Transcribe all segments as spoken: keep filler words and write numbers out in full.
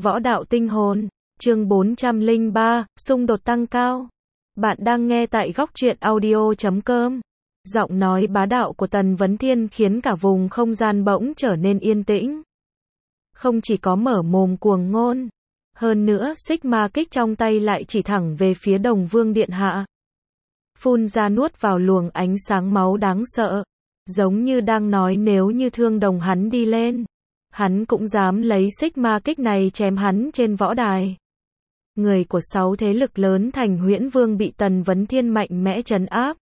Võ đạo tinh hồn, chương bốn trăm lẻ ba, xung đột tăng cao. Bạn đang nghe tại góc truyện audio chấm com. Giọng nói bá đạo của Tần Vấn Thiên khiến cả vùng không gian bỗng trở nên yên tĩnh. Không chỉ có mở mồm cuồng ngôn, hơn nữa xích ma kích trong tay lại chỉ thẳng về phía Đồng Vương Điện Hạ. Phun ra nuốt vào luồng ánh sáng máu đáng sợ, giống như đang nói nếu như Thương Đồng hắn đi lên, hắn cũng dám lấy xích ma kích này chém hắn trên võ đài. Người của sáu thế lực lớn thành Huyễn Vương bị Tần Vấn Thiên mạnh mẽ trấn áp.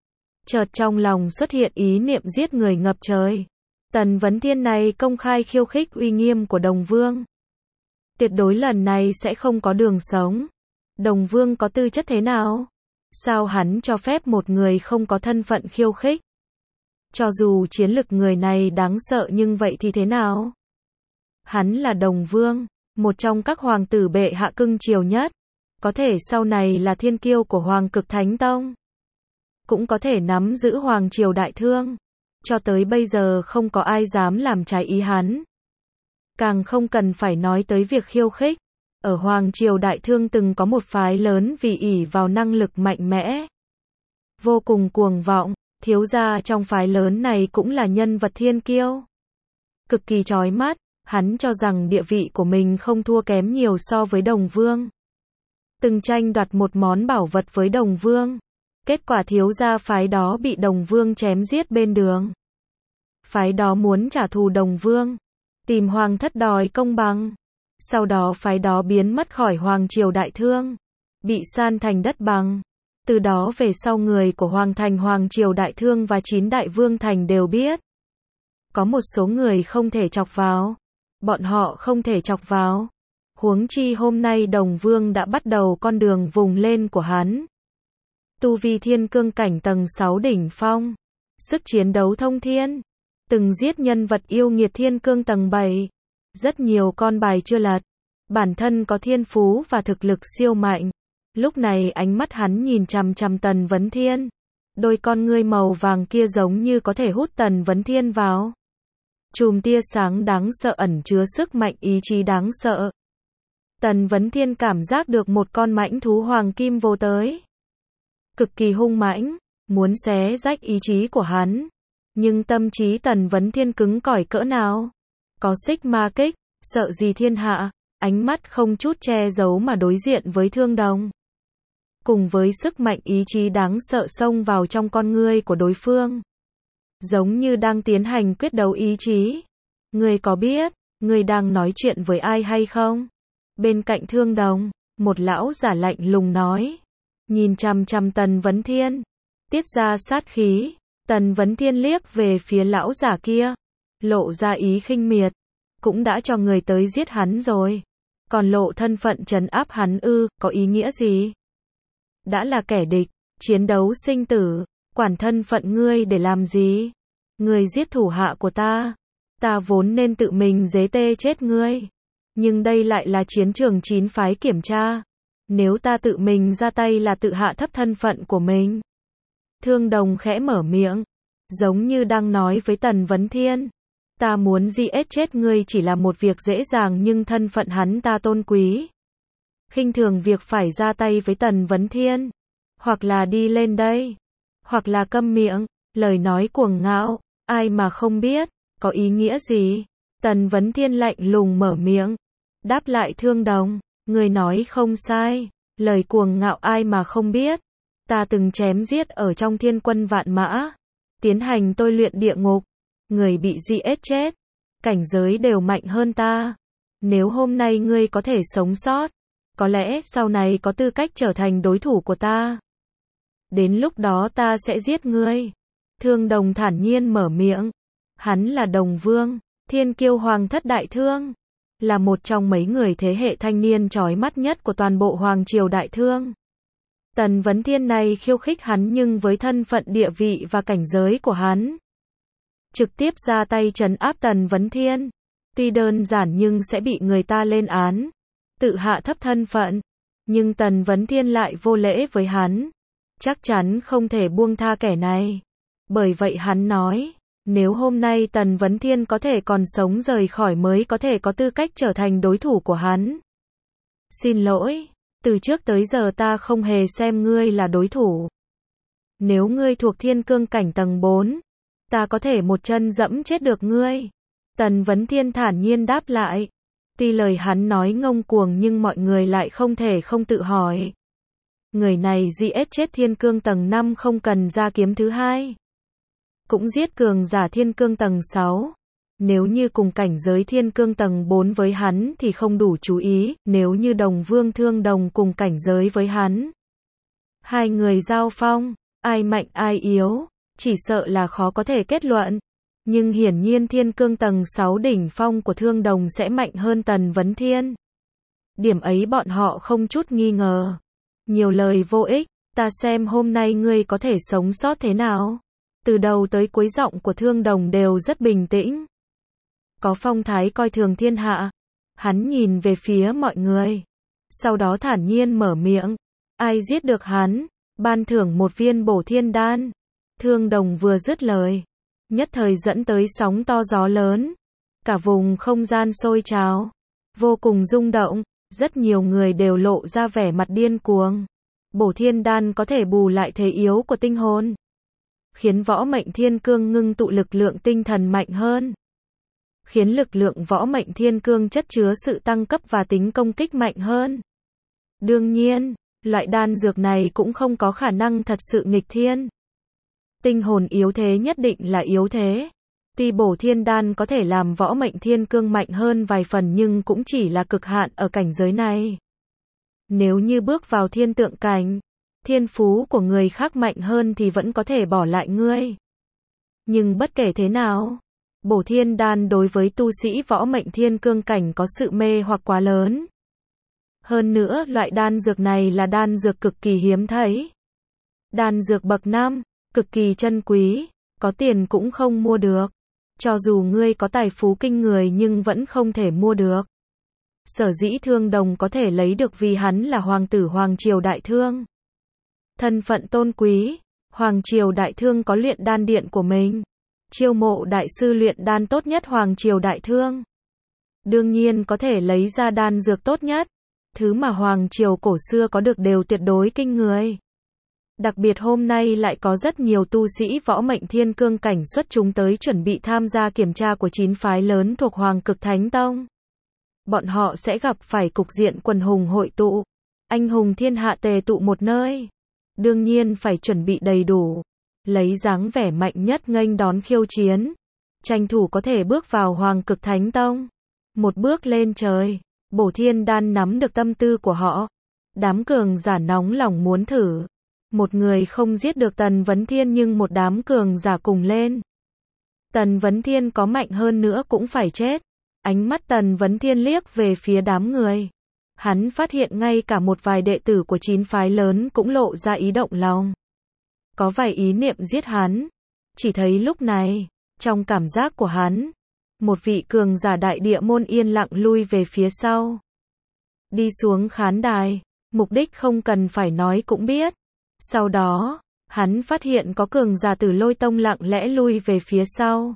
Chợt trong lòng xuất hiện ý niệm giết người ngập trời. Tần Vấn Thiên này công khai khiêu khích uy nghiêm của Đồng Vương. Tuyệt đối lần này sẽ không có đường sống. Đồng Vương có tư chất thế nào? Sao hắn cho phép một người không có thân phận khiêu khích? Cho dù chiến lực người này đáng sợ nhưng vậy thì thế nào? Hắn là Đồng Vương, một trong các hoàng tử bệ hạ cưng chiều nhất. Có thể sau này là thiên kiêu của Hoàng Cực Thánh Tông. Cũng có thể nắm giữ Hoàng Triều Đại Thương. Cho tới bây giờ không có ai dám làm trái ý hắn. Càng không cần phải nói tới việc khiêu khích. Ở Hoàng Triều Đại Thương từng có một phái lớn vì ỷ vào năng lực mạnh mẽ, vô cùng cuồng vọng, thiếu gia trong phái lớn này cũng là nhân vật thiên kiêu. Cực kỳ chói mắt, hắn cho rằng địa vị của mình không thua kém nhiều so với Đồng Vương. Từng tranh đoạt một món bảo vật với Đồng Vương. Kết quả thiếu gia phái đó bị Đồng Vương chém giết bên đường. Phái đó muốn trả thù Đồng Vương, tìm Hoàng thất đòi công bằng. Sau đó phái đó biến mất khỏi Hoàng Triều Đại Thương, bị san thành đất bằng. Từ đó về sau người của Hoàng thành Hoàng Triều Đại Thương và chín đại vương thành đều biết. Có một số người không thể chọc vào. Bọn họ không thể chọc vào. Huống chi hôm nay Đồng Vương đã bắt đầu con đường vùng lên của hắn. Tu vi thiên cương cảnh tầng sáu đỉnh phong. Sức chiến đấu thông thiên. Từng giết nhân vật yêu nghiệt thiên cương tầng bảy. Rất nhiều con bài chưa lật. Bản thân có thiên phú và thực lực siêu mạnh. Lúc này ánh mắt hắn nhìn chằm chằm Tần Vấn Thiên. Đôi con ngươi màu vàng kia giống như có thể hút Tần Vấn Thiên vào. Chùm tia sáng đáng sợ ẩn chứa sức mạnh ý chí đáng sợ. Tần Vấn Thiên cảm giác được một con mãnh thú hoàng kim vô tới. Cực kỳ hung mãnh, muốn xé rách ý chí của hắn. Nhưng tâm trí Tần Vấn Thiên cứng cỏi cỡ nào? Có xích ma kích, sợ gì thiên hạ, ánh mắt không chút che giấu mà đối diện với Thương Đồng. Cùng với sức mạnh ý chí đáng sợ xông vào trong con ngươi của đối phương. Giống như đang tiến hành quyết đấu ý chí. Ngươi có biết, ngươi đang nói chuyện với ai hay không? Bên cạnh Thương Đồng, một lão giả lạnh lùng nói. Nhìn chằm chằm Tần Vấn Thiên, tiết ra sát khí. Tần Vấn Thiên liếc về phía lão giả kia, lộ ra ý khinh miệt. Cũng đã cho người tới giết hắn rồi, còn lộ thân phận trấn áp hắn ư, có ý nghĩa gì? Đã là kẻ địch, chiến đấu sinh tử, quản thân phận ngươi để làm gì? Ngươi giết thủ hạ của ta, ta vốn nên tự mình giết tê chết ngươi. Nhưng đây lại là chiến trường chín phái kiểm tra. Nếu ta tự mình ra tay là tự hạ thấp thân phận của mình. Thương Đồng khẽ mở miệng, giống như đang nói với Tần Vấn Thiên. Ta muốn giết chết ngươi chỉ là một việc dễ dàng nhưng thân phận hắn ta tôn quý. Khinh thường việc phải ra tay với Tần Vấn Thiên. Hoặc là đi lên đây. Hoặc là câm miệng, lời nói cuồng ngạo, ai mà không biết, có ý nghĩa gì? Tần Vấn Thiên lạnh lùng mở miệng. Đáp lại Thương Đồng, ngươi nói không sai, lời cuồng ngạo ai mà không biết. Ta từng chém giết ở trong thiên quân vạn mã. Tiến hành tôi luyện địa ngục. Người bị giết chết. Cảnh giới đều mạnh hơn ta. Nếu hôm nay ngươi có thể sống sót, có lẽ sau này có tư cách trở thành đối thủ của ta. Đến lúc đó ta sẽ giết ngươi. Thương Đồng thản nhiên mở miệng. Hắn là Đồng Vương, thiên kiêu Hoàng thất Đại Thương. Là một trong mấy người thế hệ thanh niên chói mắt nhất của toàn bộ Hoàng Triều Đại Thương. Tần Vấn Thiên này khiêu khích hắn nhưng với thân phận địa vị và cảnh giới của hắn. Trực tiếp ra tay trấn áp Tần Vấn Thiên. Tuy đơn giản nhưng sẽ bị người ta lên án. Tự hạ thấp thân phận. Nhưng Tần Vấn Thiên lại vô lễ với hắn. Chắc chắn không thể buông tha kẻ này. Bởi vậy hắn nói, Nếu hôm nay Tần Vấn Thiên có thể còn sống rời khỏi mới có thể có tư cách trở thành đối thủ của hắn. Xin lỗi, từ trước tới giờ ta không hề xem ngươi là đối thủ. Nếu ngươi thuộc thiên cương cảnh tầng bốn, ta có thể một chân dẫm chết được ngươi. Tần Vấn Thiên thản nhiên đáp lại. Tuy lời hắn nói ngông cuồng nhưng mọi người lại không thể không tự hỏi. Người này giết chết thiên cương tầng năm không cần ra kiếm thứ hai. Cũng giết cường giả thiên cương tầng sáu. Nếu như cùng cảnh giới thiên cương tầng bốn với hắn thì không đủ chú ý, nếu như đồng vương thương đồng cùng cảnh giới với hắn. Hai người giao phong, ai mạnh ai yếu, chỉ sợ là khó có thể kết luận. Nhưng hiển nhiên thiên cương tầng sáu đỉnh phong của thương đồng sẽ mạnh hơn Tần Vấn Thiên. Điểm ấy bọn họ không chút nghi ngờ. Nhiều lời vô ích, ta xem hôm nay ngươi có thể sống sót thế nào. Từ đầu tới cuối giọng của thương đồng đều rất bình tĩnh. Có phong thái coi thường thiên hạ. Hắn nhìn về phía mọi người. Sau đó thản nhiên mở miệng. Ai giết được hắn, ban thưởng một viên bổ thiên đan. Thương đồng vừa dứt lời, nhất thời dẫn tới sóng to gió lớn. Cả vùng không gian sôi trào, vô cùng rung động. Rất nhiều người đều lộ ra vẻ mặt điên cuồng. Bổ thiên đan có thể bù lại thế yếu của tinh hồn, khiến võ mệnh thiên cương ngưng tụ lực lượng tinh thần mạnh hơn, khiến lực lượng võ mệnh thiên cương chất chứa sự tăng cấp và tính công kích mạnh hơn. Đương nhiên, loại đan dược này cũng không có khả năng thật sự nghịch thiên. Tinh hồn yếu thế nhất định là yếu thế. Tuy bổ thiên đan có thể làm võ mệnh thiên cương mạnh hơn vài phần nhưng cũng chỉ là cực hạn ở cảnh giới này. Nếu như bước vào thiên tượng cảnh, thiên phú của người khác mạnh hơn thì vẫn có thể bỏ lại ngươi. Nhưng bất kể thế nào, bổ thiên đan đối với tu sĩ võ mệnh thiên cương cảnh có sự mê hoặc quá lớn. Hơn nữa, loại đan dược này là đan dược cực kỳ hiếm thấy. Đan dược bậc năm, cực kỳ chân quý, có tiền cũng không mua được. Cho dù ngươi có tài phú kinh người nhưng vẫn không thể mua được. Sở dĩ thương đồng có thể lấy được vì hắn là hoàng tử Hoàng Triều Đại Thương. Thân phận tôn quý, Hoàng Triều Đại Thương có luyện đan điện của mình. Chiêu mộ đại sư luyện đan tốt nhất Hoàng Triều Đại Thương. Đương nhiên có thể lấy ra đan dược tốt nhất. Thứ mà Hoàng Triều cổ xưa có được đều tuyệt đối kinh người. Đặc biệt hôm nay lại có rất nhiều tu sĩ võ mệnh thiên cương cảnh xuất chúng tới chuẩn bị tham gia kiểm tra của chín phái lớn thuộc Hoàng Cực Thánh Tông. Bọn họ sẽ gặp phải cục diện quần hùng hội tụ. Anh hùng thiên hạ tề tụ một nơi. Đương nhiên phải chuẩn bị đầy đủ. Lấy dáng vẻ mạnh nhất nghênh đón khiêu chiến. Tranh thủ có thể bước vào Hoàng Cực Thánh Tông. Một bước lên trời. Bổ thiên đan nắm được tâm tư của họ. Đám cường giả nóng lòng muốn thử. Một người không giết được Tần Vấn Thiên nhưng một đám cường giả cùng lên. Tần Vấn Thiên có mạnh hơn nữa cũng phải chết. Ánh mắt Tần Vấn Thiên liếc về phía đám người. Hắn phát hiện ngay cả một vài đệ tử của chín phái lớn cũng lộ ra ý động lòng. Có vài ý niệm giết hắn. Chỉ thấy lúc này, trong cảm giác của hắn, một vị cường giả đại địa môn yên lặng lui về phía sau. Đi xuống khán đài, mục đích không cần phải nói cũng biết. Sau đó, hắn phát hiện có cường giả Tử Lôi Tông lặng lẽ lui về phía sau.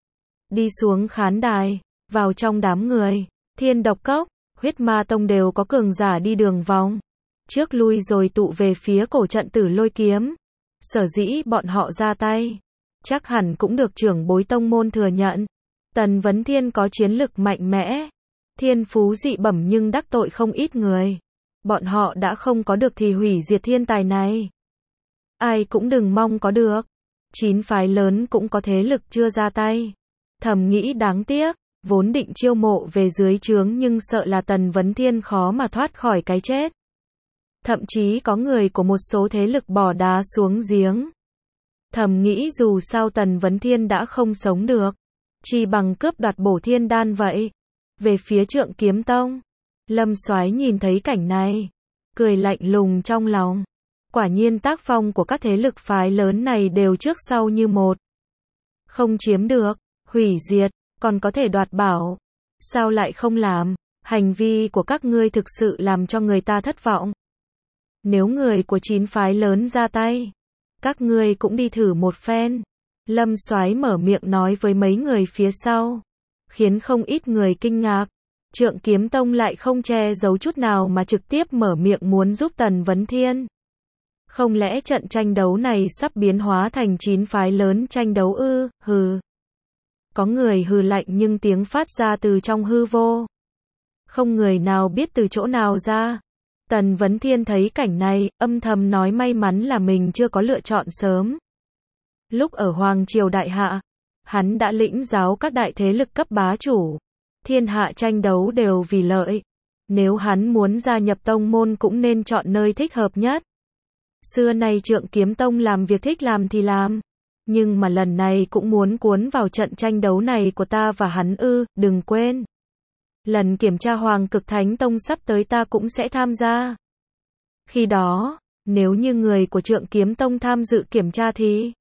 Đi xuống khán đài, vào trong đám người, Thiên Độc Cốc, Huyết Ma Tông đều có cường giả đi đường vòng. Trước lui rồi tụ về phía cổ trận Tử Lôi Kiếm. Sở dĩ bọn họ ra tay, chắc hẳn cũng được trưởng bối tông môn thừa nhận. Tần Vấn Thiên có chiến lực mạnh mẽ, thiên phú dị bẩm nhưng đắc tội không ít người. Bọn họ đã không có được thì hủy diệt thiên tài này. Ai cũng đừng mong có được. Chín phái lớn cũng có thế lực chưa ra tay. Thầm nghĩ đáng tiếc, vốn định chiêu mộ về dưới trướng nhưng sợ là Tần Vấn Thiên khó mà thoát khỏi cái chết. Thậm chí có người của một số thế lực bỏ đá xuống giếng. Thầm nghĩ dù sao Tần Vấn Thiên đã không sống được, chỉ bằng cướp đoạt bổ thiên đan vậy. Về phía Trượng Kiếm Tông, Lâm Soái nhìn thấy cảnh này, cười lạnh lùng trong lòng. Quả nhiên tác phong của các thế lực phái lớn này đều trước sau như một. Không chiếm được, hủy diệt, còn có thể đoạt bảo. Sao lại không làm? Hành vi của các ngươi thực sự làm cho người ta thất vọng. Nếu người của chín phái lớn ra tay, các ngươi cũng đi thử một phen. Lâm Soái mở miệng nói với mấy người phía sau, khiến không ít người kinh ngạc. Trượng Kiếm Tông lại không che giấu chút nào mà trực tiếp mở miệng muốn giúp Tần Vấn Thiên. Không lẽ trận tranh đấu này sắp biến hóa thành chín phái lớn tranh đấu ư? Hừ. Có người hừ lạnh nhưng tiếng phát ra từ trong hư vô. Không người nào biết từ chỗ nào ra. Tần Vấn Thiên thấy cảnh này, âm thầm nói may mắn là mình chưa có lựa chọn sớm. Lúc ở Hoàng Triều Đại Hạ, hắn đã lĩnh giáo các đại thế lực cấp bá chủ. Thiên hạ tranh đấu đều vì lợi. Nếu hắn muốn gia nhập tông môn cũng nên chọn nơi thích hợp nhất. Xưa nay Trượng Kiếm Tông làm việc thích làm thì làm. Nhưng mà lần này cũng muốn cuốn vào trận tranh đấu này của ta và hắn ư, đừng quên. Lần kiểm tra Hoàng Cực Thánh Tông sắp tới ta cũng sẽ tham gia. Khi đó, nếu như người của Trượng Kiếm Tông tham dự kiểm tra thì...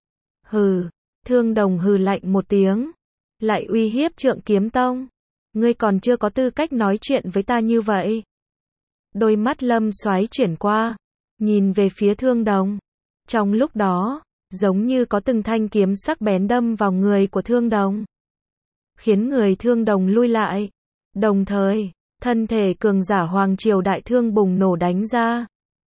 Hừ, Thương Đồng hừ lạnh một tiếng. Lại uy hiếp Trượng Kiếm Tông. Ngươi còn chưa có tư cách nói chuyện với ta như vậy. Đôi mắt Lâm Soái chuyển qua, nhìn về phía Thương Đồng. Trong lúc đó, giống như có từng thanh kiếm sắc bén đâm vào người của Thương Đồng, khiến người Thương Đồng lui lại. Đồng thời, thân thể cường giả Hoàng Triều Đại Thương bùng nổ đánh ra.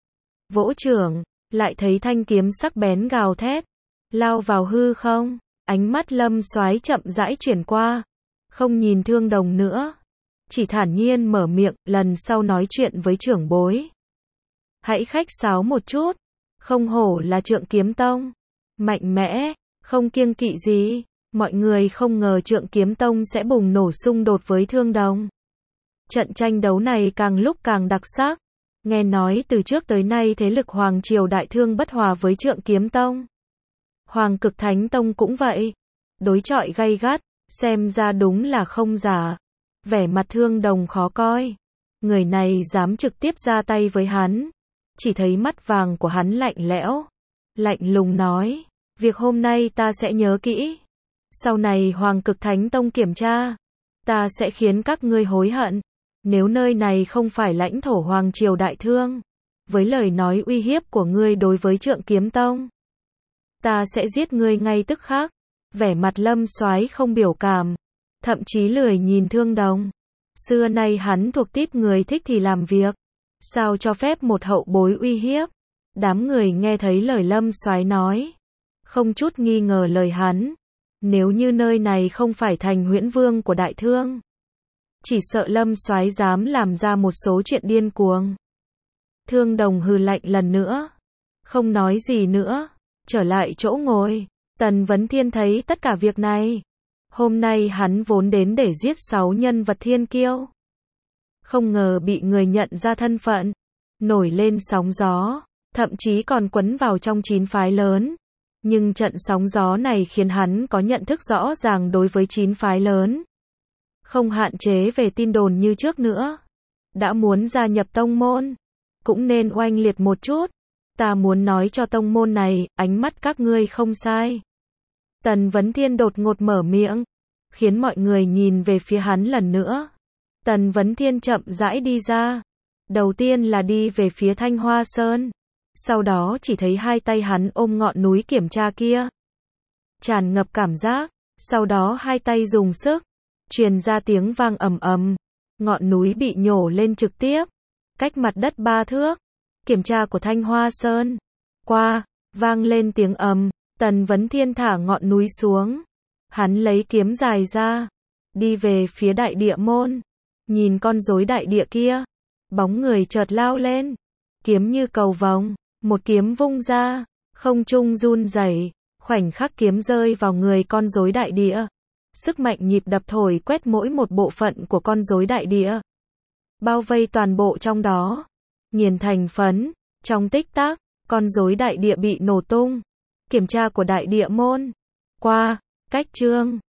Vỗ trưởng, lại thấy thanh kiếm sắc bén gào thét, lao vào hư không. Ánh mắt Lâm Soái chậm rãi chuyển qua, không nhìn Thương Đồng nữa, chỉ thản nhiên mở miệng, lần sau nói chuyện với trưởng bối, hãy khách sáo một chút. Không hổ là Trượng Kiếm Tông, mạnh mẽ, không kiêng kỵ gì. Mọi người không ngờ Trượng Kiếm Tông sẽ bùng nổ xung đột với Thương Đồng. Trận tranh đấu này càng lúc càng đặc sắc. Nghe nói từ trước tới nay thế lực Hoàng Triều Đại Thương bất hòa với Trượng Kiếm Tông. Hoàng Cực Thánh Tông cũng vậy. Đối chọi gay gắt, xem ra đúng là không giả. Vẻ mặt Thương Đồng khó coi. Người này dám trực tiếp ra tay với hắn. Chỉ thấy mắt vàng của hắn lạnh lẽo, lạnh lùng nói, việc hôm nay ta sẽ nhớ kỹ. Sau này Hoàng Cực Thánh Tông kiểm tra, ta sẽ khiến các ngươi hối hận. Nếu nơi này không phải lãnh thổ Hoàng Triều Đại Thương, với lời nói uy hiếp của ngươi đối với Trượng Kiếm Tông, ta sẽ giết ngươi ngay tức khắc. Vẻ mặt Lâm Soái không biểu cảm, thậm chí lười nhìn Thương Đồng. Xưa nay hắn thuộc típ người thích thì làm việc, sao cho phép một hậu bối uy hiếp. Đám người nghe thấy lời Lâm Soái nói, không chút nghi ngờ lời hắn. Nếu như nơi này không phải thành Huyễn Vương của Đại Thương, chỉ sợ Lâm Soái dám làm ra một số chuyện điên cuồng. Thương Đồng hừ lạnh lần nữa, không nói gì nữa, trở lại chỗ ngồi. Tần Vấn Thiên thấy tất cả việc này. Hôm nay hắn vốn đến để giết sáu nhân vật thiên kiêu, không ngờ bị người nhận ra thân phận, nổi lên sóng gió, thậm chí còn quấn vào trong chín phái lớn. Nhưng trận sóng gió này khiến hắn có nhận thức rõ ràng đối với chín phái lớn. Không hạn chế về tin đồn như trước nữa. Đã muốn gia nhập tông môn, cũng nên oanh liệt một chút. Ta muốn nói cho tông môn này, ánh mắt các ngươi không sai. Tần Vấn Thiên đột ngột mở miệng, khiến mọi người nhìn về phía hắn lần nữa. Tần Vấn Thiên chậm rãi đi ra. Đầu tiên là đi về phía Thanh Hoa Sơn. Sau đó chỉ thấy hai tay hắn ôm ngọn núi kiểm tra kia, tràn ngập cảm giác. Sau đó hai tay dùng sức, truyền ra tiếng vang ầm ầm. Ngọn núi bị nhổ lên trực tiếp, cách mặt đất ba thước. Kiểm tra của Thanh Hoa Sơn. Qua, vang lên tiếng ầm. Tần Vấn Thiên thả ngọn núi xuống. Hắn lấy kiếm dài ra, đi về phía đại địa môn. Nhìn con rối đại địa kia, bóng người chợt lao lên, kiếm như cầu vồng, một kiếm vung ra, không trung run rẩy, khoảnh khắc kiếm rơi vào người con rối đại địa. Sức mạnh nhịp đập thổi quét mỗi một bộ phận của con rối đại địa, bao vây toàn bộ trong đó, nghiền thành phấn. Trong tích tắc, con rối đại địa bị nổ tung. Kiểm tra của đại địa môn. Qua, cách chương